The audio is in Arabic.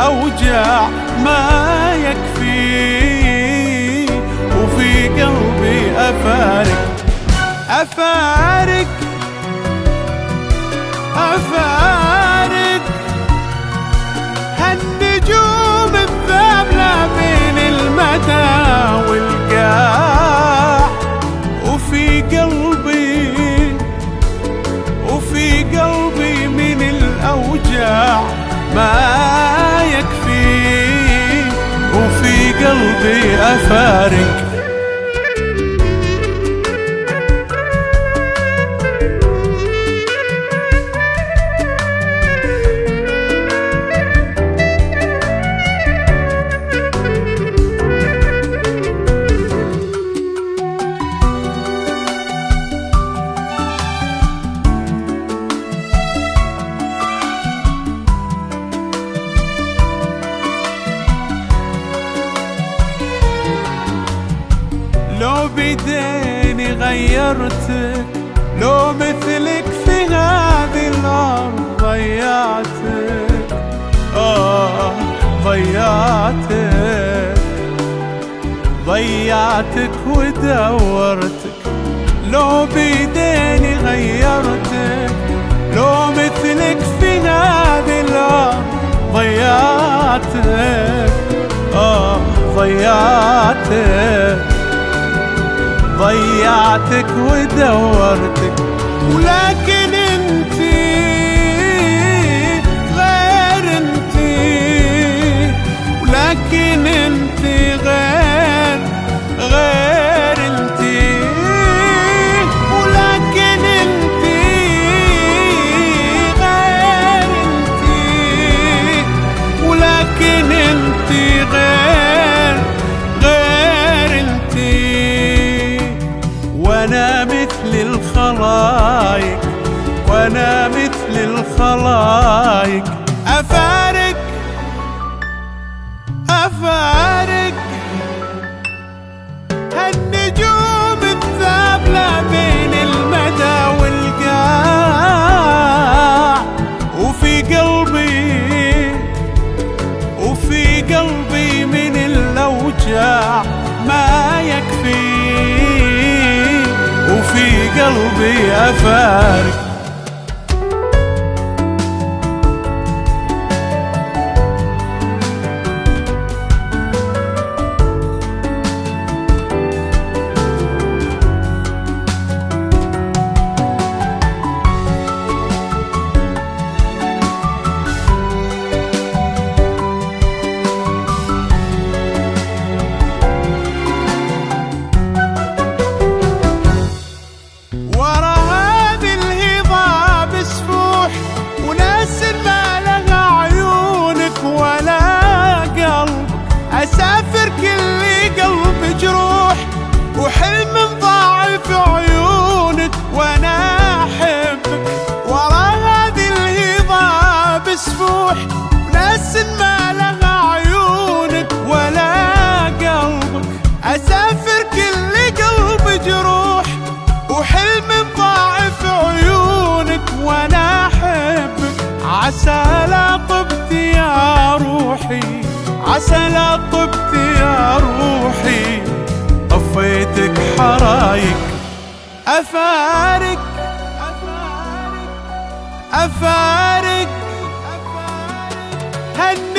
الأوجاع ما يكفي، وفي قلبي أفارق أفارق أفارق هالنجوم الثابلة بين المدى والقاع، وفي قلبي من الأوجاع ما يكفي، وفي قلبي أفارق. لو بيديني غيرتك، لو مثلك في هذه الأرض ضيعتك، ضيعتك ودورتك. لو بيديني غيرتك، لو مثلك في هذه الأرض ضيعتك، ضيعتك ودورتك. ولكن انتي غير انتي، ولكن انتي غير انتي، ولكن انتي غير انتي، ولكن انتي غير انتي. وانا مثل الخلايق، وانا مثل الخلايق أفارق أفارق هالنجوم الثابلة بين المدى والقاع، وفي قلبي من الأوجاع ما يكفي، وفي قلبي أفارق. أسافر كل قلب جروح، وحلم ضاعف عيونك وأنا أحبك. ورا هذه الهضاب سفوح، وناس ما لها عيونك ولا قلبك. أسافر كل قلب جروح، وحلم ضاعف عيونك وأنا أحبك. عسى لا طبت يا روحي، عسى لا طبت يا روحي، طفيتك حرايق أفارق أفارق